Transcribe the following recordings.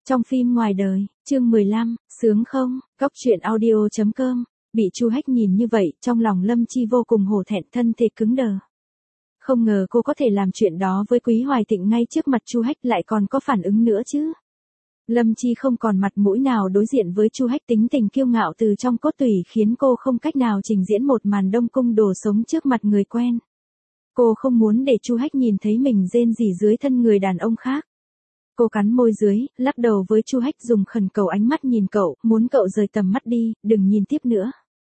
Trong phim ngoài đời, chương 15, sướng không, góc truyện audio.com, bị Chu Hách nhìn như vậy, trong lòng Lâm Chi vô cùng hổ thẹn, thân thể cứng đờ. Không ngờ cô có thể làm chuyện đó với Quý Hoài Tịnh ngay trước mặt Chu Hách, lại còn có phản ứng nữa chứ. Lâm Chi không còn mặt mũi nào đối diện với Chu Hách, tính tình kiêu ngạo từ trong cốt tủy khiến cô không cách nào trình diễn một màn đông cung đồ sống trước mặt người quen. Cô không muốn để Chu Hách nhìn thấy mình rên rỉ dưới thân người đàn ông khác. Cô cắn môi dưới, lắc đầu với Chu Hách, dùng khẩn cầu ánh mắt nhìn cậu, muốn cậu rời tầm mắt đi, đừng nhìn tiếp nữa.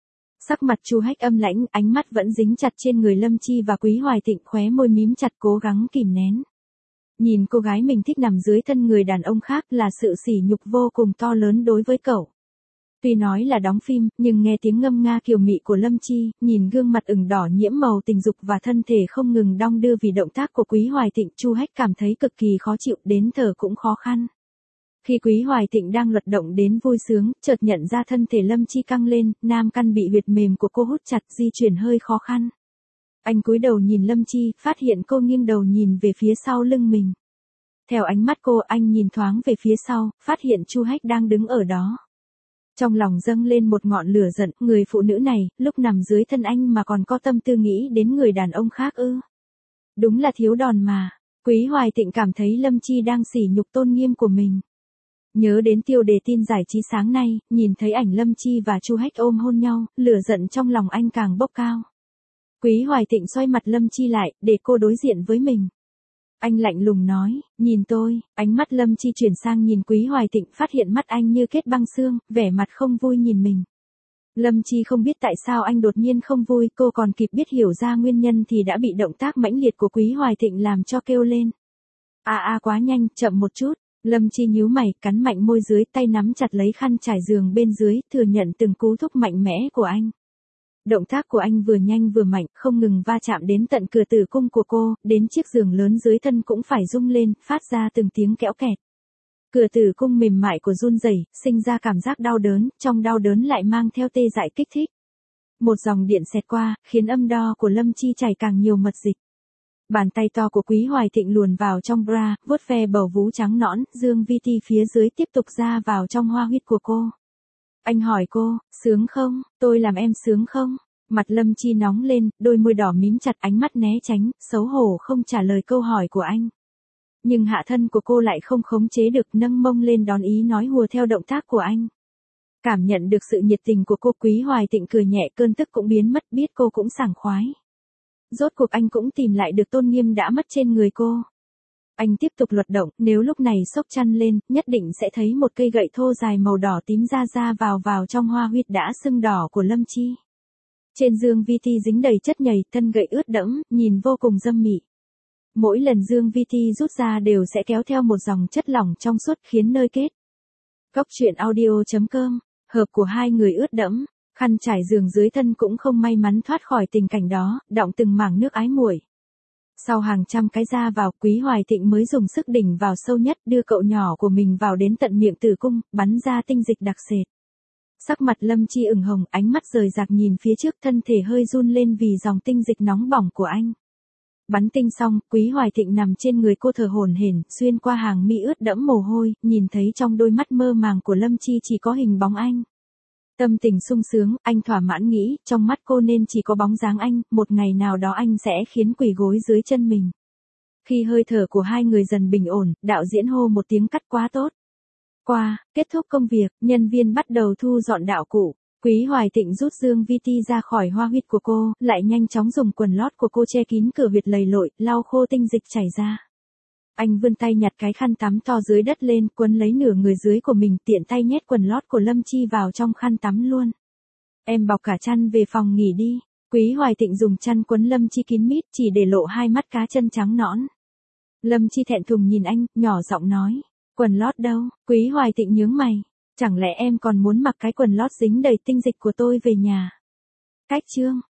Sắc mặt Chu Hách âm lãnh, ánh mắt vẫn dính chặt trên người Lâm Chi và Quý Hoài Tịnh, khóe môi mím chặt cố gắng kìm nén. Nhìn cô gái mình thích nằm dưới thân người đàn ông khác là sự sỉ nhục vô cùng to lớn đối với cậu. Tuy nói là đóng phim, nhưng nghe tiếng ngâm nga kiều mị của Lâm Chi, nhìn gương mặt ửng đỏ nhiễm màu tình dục và thân thể không ngừng đong đưa vì động tác của Quý Hoài Tịnh, Chu Hách cảm thấy cực kỳ khó chịu, đến thở cũng khó khăn. Khi Quý Hoài Tịnh đang luật động đến vui sướng, chợt nhận ra thân thể Lâm Chi căng lên, nam căn bị huyệt mềm của cô hút chặt, di chuyển hơi khó khăn. Anh cúi đầu nhìn Lâm Chi, phát hiện cô nghiêng đầu nhìn về phía sau lưng mình. Theo ánh mắt cô, anh nhìn thoáng về phía sau, phát hiện Chu Hách đang đứng ở đó. Trong lòng dâng lên một ngọn lửa giận, người phụ nữ này, lúc nằm dưới thân anh mà còn có tâm tư nghĩ đến người đàn ông khác ư. Đúng là thiếu đòn mà. Quý Hoài Tịnh cảm thấy Lâm Chi đang sỉ nhục tôn nghiêm của mình. Nhớ đến tiêu đề tin giải trí sáng nay, nhìn thấy ảnh Lâm Chi và Chu Hách ôm hôn nhau, lửa giận trong lòng anh càng bốc cao. Quý Hoài Tịnh xoay mặt Lâm Chi lại, để cô đối diện với mình. Anh lạnh lùng nói, nhìn tôi, ánh mắt Lâm Chi chuyển sang nhìn Quý Hoài Tịnh, phát hiện mắt anh như kết băng xương, vẻ mặt không vui nhìn mình. Lâm Chi không biết tại sao anh đột nhiên không vui, cô còn kịp biết hiểu ra nguyên nhân thì đã bị động tác mãnh liệt của Quý Hoài Tịnh làm cho kêu lên. Quá nhanh, chậm một chút. Lâm Chi nhíu mày, cắn mạnh môi dưới, tay nắm chặt lấy khăn trải giường bên dưới, thừa nhận từng cú thúc mạnh mẽ của anh. Động tác của anh vừa nhanh vừa mạnh, không ngừng va chạm đến tận cửa tử cung của cô, đến chiếc giường lớn dưới thân cũng phải rung lên, phát ra từng tiếng kéo kẹt. Cửa tử cung mềm mại của run rẩy, sinh ra cảm giác đau đớn, trong đau đớn lại mang theo tê dại kích thích. Một dòng điện xẹt qua, khiến âm đo của Lâm Chi chảy càng nhiều mật dịch. Bàn tay to của Quý Hoài Tịnh luồn vào trong bra, vuốt ve bầu vú trắng nõn, dương vi ti phía dưới tiếp tục ra vào trong hoa huyết của cô. Anh hỏi cô, sướng không, tôi làm em sướng không? Mặt Lâm Chi nóng lên, đôi môi đỏ mím chặt, ánh mắt né tránh, xấu hổ không trả lời câu hỏi của anh. Nhưng hạ thân của cô lại không khống chế được, nâng mông lên đón ý nói hùa theo động tác của anh. Cảm nhận được sự nhiệt tình của cô, Quý Hoài Tịnh cười nhẹ, cơn tức cũng biến mất, biết cô cũng sảng khoái. Rốt cuộc anh cũng tìm lại được tôn nghiêm đã mất trên người cô. Anh tiếp tục luật động, nếu lúc này xốc chăn lên, nhất định sẽ thấy một cây gậy thô dài màu đỏ tím ra vào trong hoa huyệt đã sưng đỏ của Lâm Chi. Trên dương vi ti dính đầy chất nhầy, thân gậy ướt đẫm, nhìn vô cùng dâm mị. Mỗi lần dương vi ti rút ra đều sẽ kéo theo một dòng chất lỏng trong suốt khiến nơi kết. Góc truyện audio.com, hợp của hai người ướt đẫm, khăn trải giường dưới thân cũng không may mắn thoát khỏi tình cảnh đó, đọng từng mảng nước ái muội. Sau hàng trăm cái ra vào, Quý Hoài Tịnh mới dùng sức đỉnh vào sâu nhất, đưa cậu nhỏ của mình vào đến tận miệng tử cung, bắn ra tinh dịch đặc sệt. Sắc mặt Lâm Chi ửng hồng, ánh mắt rời rạc nhìn phía trước, thân thể hơi run lên vì dòng tinh dịch nóng bỏng của anh. Bắn tinh xong, Quý Hoài Tịnh nằm trên người cô thở hổn hển, xuyên qua hàng mi ướt đẫm mồ hôi, nhìn thấy trong đôi mắt mơ màng của Lâm Chi chỉ có hình bóng anh. Tâm tình sung sướng, anh thỏa mãn nghĩ, trong mắt cô nên chỉ có bóng dáng anh, một ngày nào đó anh sẽ khiến quỳ gối dưới chân mình. Khi hơi thở của hai người dần bình ổn, đạo diễn hô một tiếng cắt quá tốt. Kết thúc công việc, nhân viên bắt đầu thu dọn đạo cụ. Quý Hoài Tịnh rút dương vi ti ra khỏi hoa huyệt của cô, lại nhanh chóng dùng quần lót của cô che kín cửa huyệt lầy lội, lau khô tinh dịch chảy ra. Anh vươn tay nhặt cái khăn tắm to dưới đất lên, quấn lấy nửa người dưới của mình, tiện tay nhét quần lót của Lâm Chi vào trong khăn tắm luôn. Em bọc cả chăn về phòng nghỉ đi. Quý Hoài Tịnh dùng chăn quấn Lâm Chi kín mít, chỉ để lộ hai mắt cá chân trắng nõn. Lâm Chi thẹn thùng nhìn anh, nhỏ giọng nói, quần lót đâu? Quý Hoài Tịnh nhướng mày, chẳng lẽ em còn muốn mặc cái quần lót dính đầy tinh dịch của tôi về nhà? Cách chương.